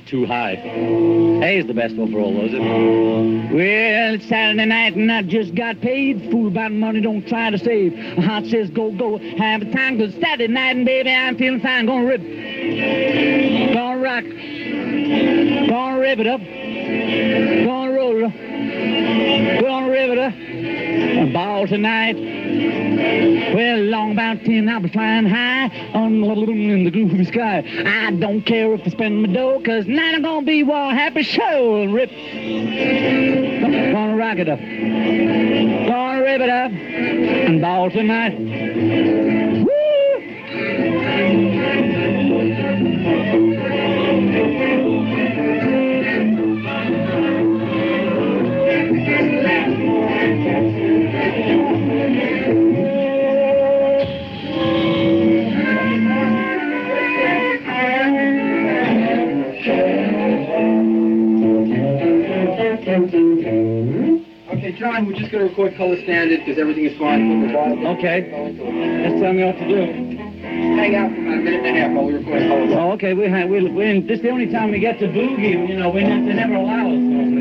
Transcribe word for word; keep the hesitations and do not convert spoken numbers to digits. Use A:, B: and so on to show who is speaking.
A: too high. A's the best overall, was it?
B: Well, it's Saturday night and I just got paid. Fool about money, don't try to save. My heart says go, go, have a time, cause Saturday night and baby, I'm feeling fine. Gonna rip, gonna rock, gonna rip it up, gonna roll it up, gonna rip it up. A ball tonight. Well, long about ten, I'll be flying high on in the groovy sky. I don't care if I spend my dough, cause tonight I'm gonna be one happy show. Rip, gonna rock it up, gonna rip it up, and ball tonight. Woo!
C: Okay, John, we're just going to record color standard because everything is fine.
B: Okay. Just tell me what to do.
C: Hang out for about a minute and a half while we record color.
B: Oh, okay. We, we, we, this is the only time we get to boogie. You know, we, they never allow us.